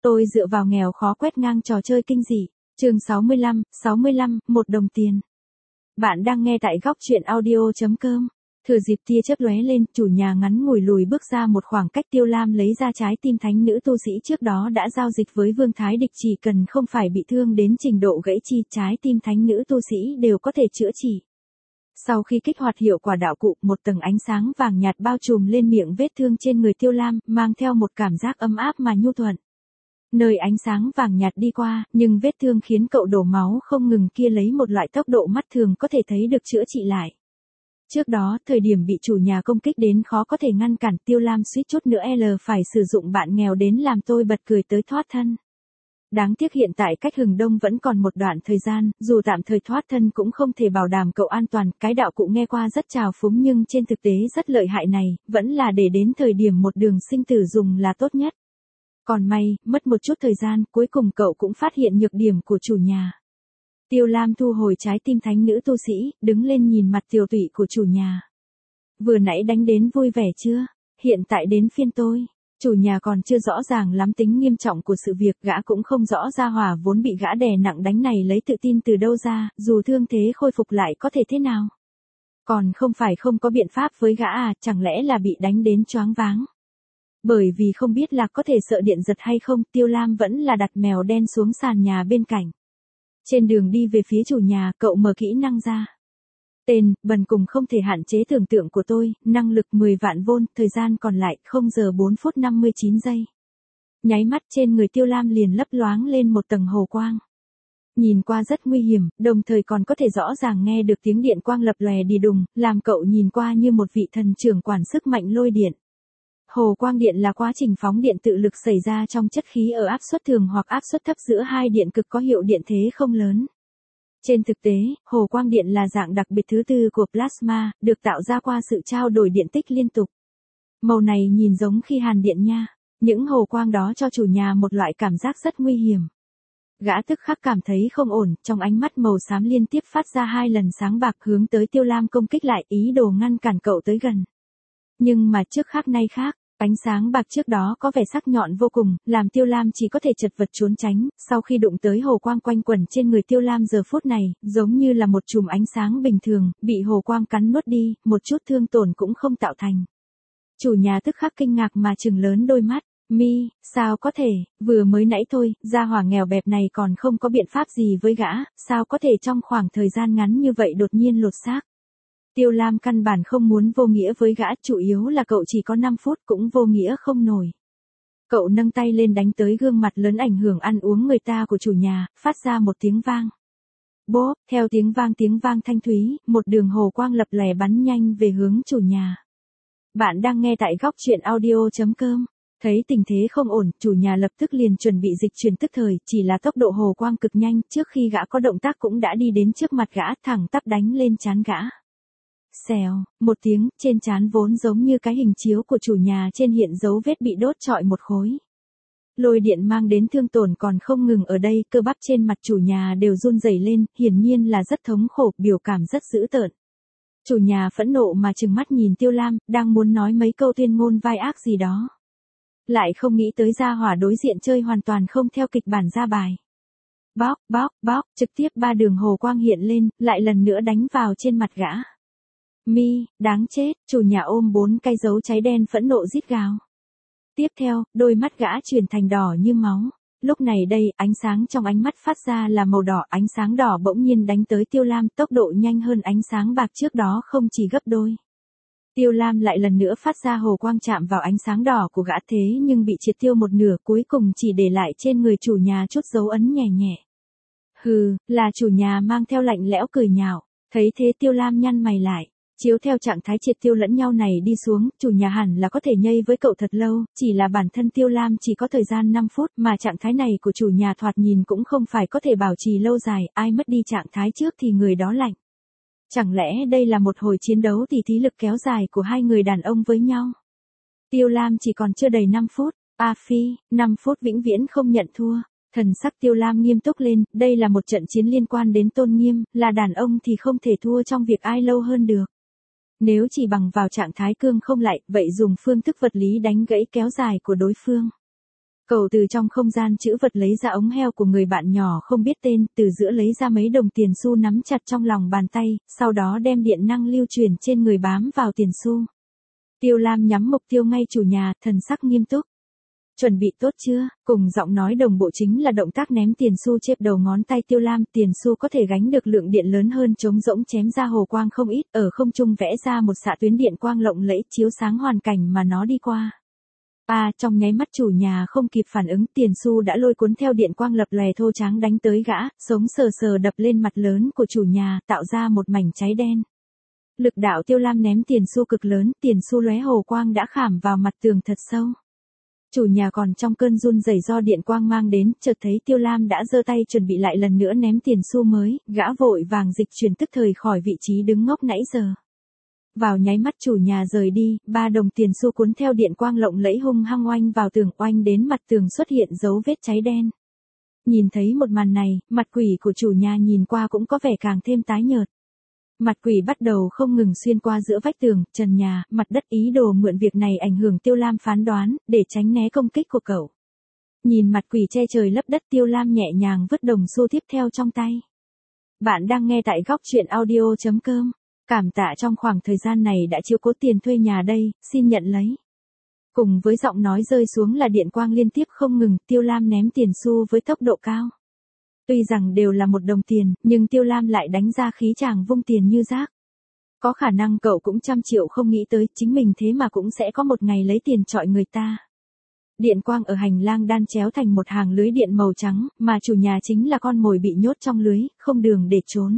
Tôi dựa vào nghèo khó quét ngang trò chơi kinh dị. Chương 65, 1 đồng tiền. Bạn đang nghe tại góc truyện audio.com. Thừa dịp tia chớp lóe lên, chủ nhà ngắn ngủi lùi bước ra một khoảng cách. Tiêu Lam lấy ra trái tim thánh nữ tu sĩ trước đó đã giao dịch với Vương Thái Địch, chỉ cần không phải bị thương đến trình độ gãy chi, trái tim thánh nữ tu sĩ đều có thể chữa trị. Sau khi kích hoạt hiệu quả đạo cụ, một tầng ánh sáng vàng nhạt bao trùm lên miệng vết thương trên người Tiêu Lam, mang theo một cảm giác ấm áp mà nhu thuận. Nơi ánh sáng vàng nhạt đi qua, nhưng vết thương khiến cậu đổ máu không ngừng kia lấy một loại tốc độ mắt thường có thể thấy được chữa trị lại. Trước đó, thời điểm bị chủ nhà công kích đến khó có thể ngăn cản, Tiêu Lam suýt chút nữa phải sử dụng bạn nghèo đến làm tôi bật cười tới thoát thân. Đáng tiếc hiện tại cách hừng đông vẫn còn một đoạn thời gian, dù tạm thời thoát thân cũng không thể bảo đảm cậu an toàn. Cái đạo cụ nghe qua rất trào phúng nhưng trên thực tế rất lợi hại này, vẫn là để đến thời điểm một đường sinh tử dùng là tốt nhất. Còn may, mất một chút thời gian, cuối cùng cậu cũng phát hiện nhược điểm của chủ nhà. Tiêu Lam thu hồi trái tim thánh nữ tu sĩ, đứng lên nhìn mặt tiều tụy của chủ nhà. Vừa nãy đánh đến vui vẻ chưa? Hiện tại đến phiên tôi. Chủ nhà còn chưa rõ ràng lắm tính nghiêm trọng của sự việc, gã cũng không rõ gia hỏa vốn bị gã đè nặng đánh này lấy tự tin từ đâu ra, dù thương thế khôi phục lại có thể thế nào. Còn không phải không có biện pháp với gã à, chẳng lẽ là bị đánh đến choáng váng. Bởi vì không biết là có thể sợ điện giật hay không, Tiêu Lam vẫn là đặt mèo đen xuống sàn nhà bên cạnh. Trên đường đi về phía chủ nhà, cậu mở kỹ năng ra. Tên, bần cùng không thể hạn chế tưởng tượng của tôi, năng lực 10 vạn vôn, thời gian còn lại 0 giờ 4 phút 59 giây. Nháy mắt trên người Tiêu Lam liền lấp loáng lên một tầng hồ quang. Nhìn qua rất nguy hiểm, đồng thời còn có thể rõ ràng nghe được tiếng điện quang lập lòe đi đùng, làm cậu nhìn qua như một vị thần trưởng quản sức mạnh lôi điện. Hồ quang điện là quá trình phóng điện tự lực xảy ra trong chất khí ở áp suất thường hoặc áp suất thấp giữa hai điện cực có hiệu điện thế không lớn. Trên thực tế, hồ quang điện là dạng đặc biệt thứ tư của plasma, được tạo ra qua sự trao đổi điện tích liên tục. Màu này nhìn giống khi hàn điện nha. Những hồ quang đó cho chủ nhà một loại cảm giác rất nguy hiểm. Gã tức khắc cảm thấy không ổn, trong ánh mắt màu xám liên tiếp phát ra 2 lần sáng bạc hướng tới Tiêu Lam công kích lại, ý đồ ngăn cản cậu tới gần. Nhưng mà trước khác nay khác. Ánh sáng bạc trước đó có vẻ sắc nhọn vô cùng, làm Tiêu Lam chỉ có thể chật vật trốn tránh. Sau khi đụng tới hồ quang quanh quẩn trên người Tiêu Lam giờ phút này, giống như là một chùm ánh sáng bình thường, bị hồ quang cắn nuốt đi, một chút thương tổn cũng không tạo thành. Chủ nhà tức khắc kinh ngạc mà trừng lớn đôi mắt. Mi, sao có thể, vừa mới nãy thôi, gia hỏa nghèo bẹp này còn không có biện pháp gì với gã, sao có thể trong khoảng thời gian ngắn như vậy đột nhiên lột xác. Tiêu Lam căn bản không muốn vô nghĩa với gã, chủ yếu là cậu chỉ có 5 phút cũng vô nghĩa không nổi. Cậu nâng tay lên đánh tới gương mặt lớn ảnh hưởng ăn uống người ta của chủ nhà, phát ra một tiếng vang. Bốp, theo tiếng vang thanh thúy, một đường hồ quang lập lòe bắn nhanh về hướng chủ nhà. Bạn đang nghe tại góc truyện audio.com. Thấy tình thế không ổn, chủ nhà lập tức liền chuẩn bị dịch chuyển tức thời, chỉ là tốc độ hồ quang cực nhanh, trước khi gã có động tác cũng đã đi đến trước mặt gã, thẳng tắp đánh lên trán gã. Xèo, một tiếng, trên trán vốn giống như cái hình chiếu của chủ nhà trên hiện dấu vết bị đốt trọi một khối. Lôi điện mang đến thương tổn còn không ngừng ở đây, cơ bắp trên mặt chủ nhà đều run rẩy lên, hiển nhiên là rất thống khổ, biểu cảm rất dữ tợn. Chủ nhà phẫn nộ mà trừng mắt nhìn Tiêu Lam, đang muốn nói mấy câu tuyên ngôn vai ác gì đó. Lại không nghĩ tới gia hỏa đối diện chơi hoàn toàn không theo kịch bản ra bài. Bóc, trực tiếp 3 đường hồ quang hiện lên, lại lần nữa đánh vào trên mặt gã. Mi, đáng chết, chủ nhà ôm 4 cái dấu cháy đen phẫn nộ rít gào. Tiếp theo, đôi mắt gã chuyển thành đỏ như máu. Lúc này đây, ánh sáng trong ánh mắt phát ra là màu đỏ, ánh sáng đỏ bỗng nhiên đánh tới Tiêu Lam, tốc độ nhanh hơn ánh sáng bạc trước đó không chỉ gấp đôi. Tiêu Lam lại lần nữa phát ra hồ quang chạm vào ánh sáng đỏ của gã thế nhưng bị triệt tiêu một nửa, cuối cùng chỉ để lại trên người chủ nhà chút dấu ấn nhẹ nhẹ. Hừ, là chủ nhà mang theo lạnh lẽo cười nhạo, thấy thế Tiêu Lam nhăn mày lại. Chiếu theo trạng thái triệt tiêu lẫn nhau này đi xuống, chủ nhà hẳn là có thể nhây với cậu thật lâu, chỉ là bản thân Tiêu Lam chỉ có thời gian 5 phút, mà trạng thái này của chủ nhà thoạt nhìn cũng không phải có thể bảo trì lâu dài, ai mất đi trạng thái trước thì người đó lạnh. Chẳng lẽ đây là một hồi chiến đấu tỉ thí lực kéo dài của hai người đàn ông với nhau? Tiêu Lam chỉ còn chưa đầy 5 phút, phi, 5 phút vĩnh viễn không nhận thua. Thần sắc Tiêu Lam nghiêm túc lên, đây là một trận chiến liên quan đến tôn nghiêm, là đàn ông thì không thể thua trong việc ai lâu hơn được. Nếu chỉ bằng vào trạng thái cương không lại, vậy dùng phương thức vật lý đánh gãy kéo dài của đối phương. Cậu từ trong không gian trữ vật lấy ra ống heo của người bạn nhỏ không biết tên, từ giữa lấy ra mấy đồng tiền xu nắm chặt trong lòng bàn tay, sau đó đem điện năng lưu truyền trên người bám vào tiền xu. Tiêu Lam nhắm mục tiêu ngay chủ nhà, thần sắc nghiêm túc. Chuẩn bị tốt chưa? Cùng giọng nói đồng bộ chính là động tác ném tiền xu chếp đầu ngón tay Tiêu Lam, tiền xu có thể gánh được lượng điện lớn hơn trống rỗng chém ra hồ quang không ít, ở không trung vẽ ra một xạ tuyến điện quang lộng lẫy chiếu sáng hoàn cảnh mà nó đi qua. Trong nháy mắt chủ nhà không kịp phản ứng, tiền xu đã lôi cuốn theo điện quang lập lòe thô tráng đánh tới gã, sống sờ sờ đập lên mặt lớn của chủ nhà, tạo ra một mảnh cháy đen. Lực đạo Tiêu Lam ném tiền xu cực lớn, tiền xu lóe hồ quang đã khảm vào mặt tường thật sâu. Chủ nhà còn trong cơn run rẩy do điện quang mang đến, chợt thấy Tiêu Lam đã giơ tay chuẩn bị lại lần nữa ném tiền xu mới, gã vội vàng dịch chuyển tức thời khỏi vị trí đứng ngốc nãy giờ. Vào nháy mắt chủ nhà rời đi, 3 đồng tiền xu cuốn theo điện quang lộng lẫy hung hăng oanh vào tường, oanh đến mặt tường xuất hiện dấu vết cháy đen. Nhìn thấy một màn này, mặt quỷ của chủ nhà nhìn qua cũng có vẻ càng thêm tái nhợt. Mặt quỷ bắt đầu không ngừng xuyên qua giữa vách tường, trần nhà, mặt đất, ý đồ mượn việc này ảnh hưởng Tiêu Lam phán đoán, để tránh né công kích của cậu. Nhìn mặt quỷ che trời lấp đất, Tiêu Lam nhẹ nhàng vứt đồng xu tiếp theo trong tay. Bạn đang nghe tại góc truyện audio.com. Cảm tạ trong khoảng thời gian này đã chiếu cố tiền thuê nhà đây, xin nhận lấy. Cùng với giọng nói rơi xuống là điện quang liên tiếp không ngừng, Tiêu Lam ném tiền xu với tốc độ cao. Tuy rằng đều là 1 đồng tiền, nhưng Tiêu Lam lại đánh ra khí chàng vung tiền như rác. Có khả năng cậu cũng trăm triệu không nghĩ tới, chính mình thế mà cũng sẽ có một ngày lấy tiền chọi người ta. Điện quang ở hành lang đan chéo thành một hàng lưới điện màu trắng, mà chủ nhà chính là con mồi bị nhốt trong lưới, không đường để trốn.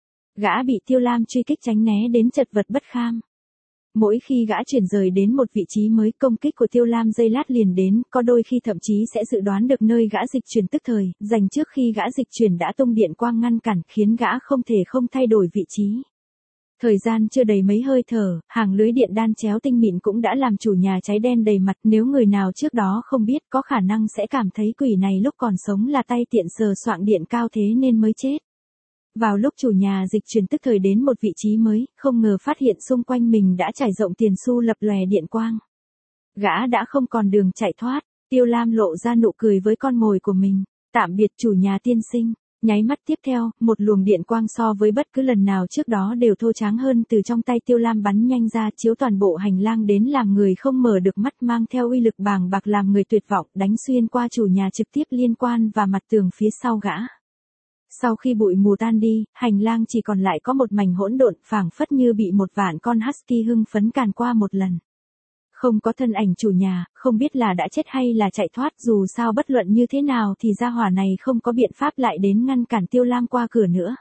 Gã bị Tiêu Lam truy kích tránh né đến chật vật bất kham. Mỗi khi gã chuyển rời đến một vị trí mới, công kích của Tiêu Lam giây lát liền đến, có đôi khi thậm chí sẽ dự đoán được nơi gã dịch chuyển tức thời, dành trước khi gã dịch chuyển đã tung điện quang ngăn cản, khiến gã không thể không thay đổi vị trí. Thời gian chưa đầy mấy hơi thở, hàng lưới điện đan chéo tinh mịn cũng đã làm chủ nhà cháy đen đầy mặt, nếu người nào trước đó không biết có khả năng sẽ cảm thấy quỷ này lúc còn sống là tay tiện sờ soạng điện cao thế nên mới chết. Vào lúc chủ nhà dịch chuyển tức thời đến một vị trí mới, không ngờ phát hiện xung quanh mình đã trải rộng tiền xu lập lòe điện quang. Gã đã không còn đường chạy thoát, Tiêu Lam lộ ra nụ cười với con mồi của mình. Tạm biệt chủ nhà tiên sinh. Nháy mắt tiếp theo, một luồng điện quang so với bất cứ lần nào trước đó đều thô tráng hơn từ trong tay Tiêu Lam bắn nhanh ra, chiếu toàn bộ hành lang đến làm người không mở được mắt, mang theo uy lực bàng bạc làm người tuyệt vọng, đánh xuyên qua chủ nhà trực tiếp liên quan và mặt tường phía sau gã. Sau khi bụi mù tan đi, hành lang chỉ còn lại có một mảnh hỗn độn, phảng phất như bị một vạn con husky hưng phấn càn qua một lần. Không có thân ảnh chủ nhà, không biết là đã chết hay là chạy thoát, dù sao bất luận như thế nào thì gia hỏa này không có biện pháp lại đến ngăn cản Tiêu Lam qua cửa nữa.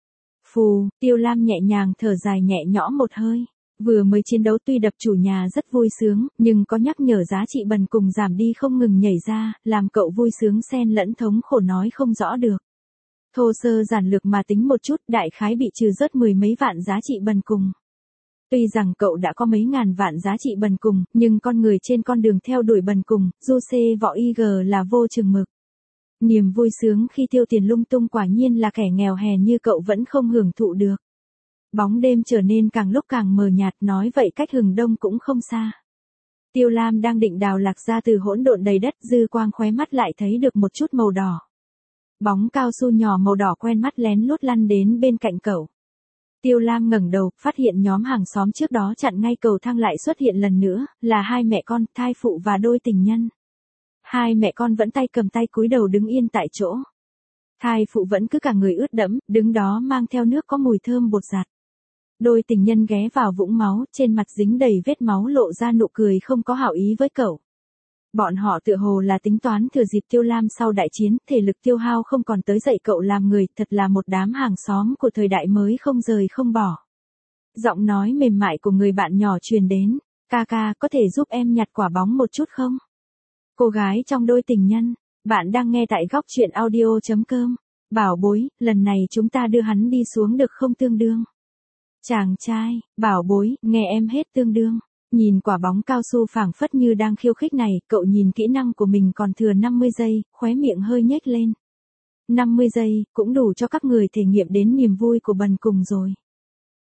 Phù, Tiêu Lam nhẹ nhàng thở dài nhẹ nhõm một hơi. Vừa mới chiến đấu tuy đập chủ nhà rất vui sướng, nhưng có nhắc nhở giá trị bần cùng giảm đi không ngừng nhảy ra, làm cậu vui sướng xen lẫn thống khổ nói không rõ được. Thô sơ giản lược mà tính một chút, đại khái bị trừ rớt 10 mấy vạn giá trị bần cùng. Tuy rằng cậu đã có mấy ngàn vạn giá trị bần cùng, nhưng con người trên con đường theo đuổi bần cùng, du xê võ IG là vô chừng mực. Niềm vui sướng khi tiêu tiền lung tung quả nhiên là kẻ nghèo hèn như cậu vẫn không hưởng thụ được. Bóng đêm trở nên càng lúc càng mờ nhạt, nói vậy cách hừng đông cũng không xa. Tiêu Lam đang định đào lạc ra từ hỗn độn đầy đất, dư quang khóe mắt lại thấy được một chút màu đỏ. Bóng cao su nhỏ màu đỏ quen mắt lén lút lăn đến bên cạnh cậu. Tiêu Lam ngẩng đầu, phát hiện nhóm hàng xóm trước đó chặn ngay cầu thang lại xuất hiện lần nữa, là hai mẹ con, thai phụ và đôi tình nhân. Hai mẹ con vẫn tay cầm tay cúi đầu đứng yên tại chỗ. Thai phụ vẫn cứ cả người ướt đẫm, đứng đó mang theo nước có mùi thơm bột giặt. Đôi tình nhân ghé vào vũng máu, trên mặt dính đầy vết máu lộ ra nụ cười không có hảo ý với cậu. Bọn họ tựa hồ là tính toán thừa dịp Tiêu Lam sau đại chiến, thể lực tiêu hao không còn tới dậy cậu làm người, thật là một đám hàng xóm của thời đại mới không rời không bỏ. Giọng nói mềm mại của người bạn nhỏ truyền đến, ca có thể giúp em nhặt quả bóng một chút không? Cô gái trong đôi tình nhân, bạn đang nghe tại góc truyện audio.com. Bảo bối, lần này chúng ta đưa hắn đi xuống được không tương đương? Chàng trai, bảo bối, nghe em hết tương đương. Nhìn quả bóng cao su phảng phất như đang khiêu khích này, cậu nhìn kỹ năng của mình còn thừa 50 giây, khóe miệng hơi nhếch lên. 50 giây, cũng đủ cho các người thể nghiệm đến niềm vui của bần cùng rồi.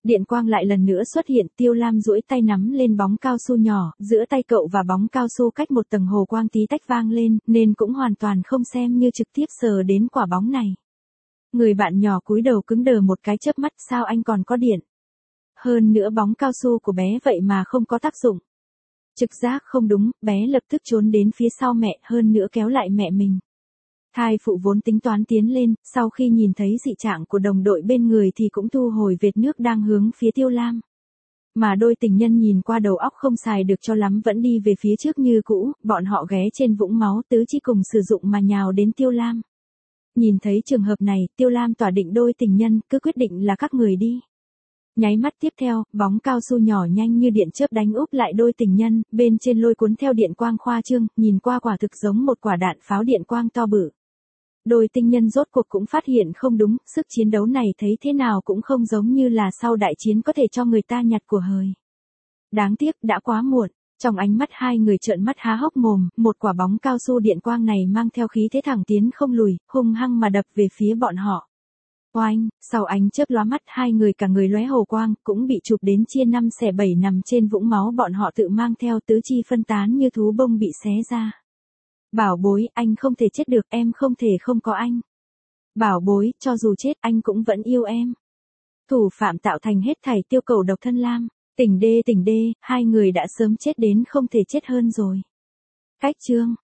Điện quang lại lần nữa xuất hiện, Tiêu Lam duỗi tay nắm lên bóng cao su nhỏ, giữa tay cậu và bóng cao su cách một tầng hồ quang tí tách vang lên, nên cũng hoàn toàn không xem như trực tiếp sờ đến quả bóng này. Người bạn nhỏ cúi đầu cứng đờ một cái chớp mắt, sao anh còn có điện? Hơn nữa bóng cao su của bé vậy mà không có tác dụng. Trực giác không đúng, bé lập tức trốn đến phía sau mẹ, hơn nữa kéo lại mẹ mình. Thai phụ vốn tính toán tiến lên, sau khi nhìn thấy dị trạng của đồng đội bên người thì cũng thu hồi vệt nước đang hướng phía Tiêu Lam. Mà đôi tình nhân nhìn qua đầu óc không xài được cho lắm vẫn đi về phía trước như cũ, bọn họ ghé trên vũng máu tứ chi cùng sử dụng mà nhào đến Tiêu Lam. Nhìn thấy trường hợp này, Tiêu Lam tỏa định đôi tình nhân, cứ quyết định là các người đi. Nháy mắt tiếp theo, bóng cao su nhỏ nhanh như điện chớp đánh úp lại đôi tình nhân, bên trên lôi cuốn theo điện quang khoa trương, nhìn qua quả thực giống một quả đạn pháo điện quang to bự. Đôi tình nhân rốt cuộc cũng phát hiện không đúng, sức chiến đấu này thấy thế nào cũng không giống như là sau đại chiến có thể cho người ta nhặt của hời. Đáng tiếc, đã quá muộn. Trong ánh mắt hai người trợn mắt há hốc mồm, một quả bóng cao su điện quang này mang theo khí thế thẳng tiến không lùi, hung hăng mà đập về phía bọn họ. Oanh, sau ánh chớp lóa mắt hai người cả người lóe hồ quang, cũng bị chụp đến chia 5 xẻ 7 nằm trên vũng máu bọn họ tự mang theo tứ chi phân tán như thú bông bị xé ra. Bảo bối, anh không thể chết được, em không thể không có anh. Bảo bối, cho dù chết anh cũng vẫn yêu em. Thủ phạm tạo thành hết thảy Tiêu Cầu độc thân Lam. Tỉnh đê, hai người đã sớm chết đến không thể chết hơn rồi. Cách chương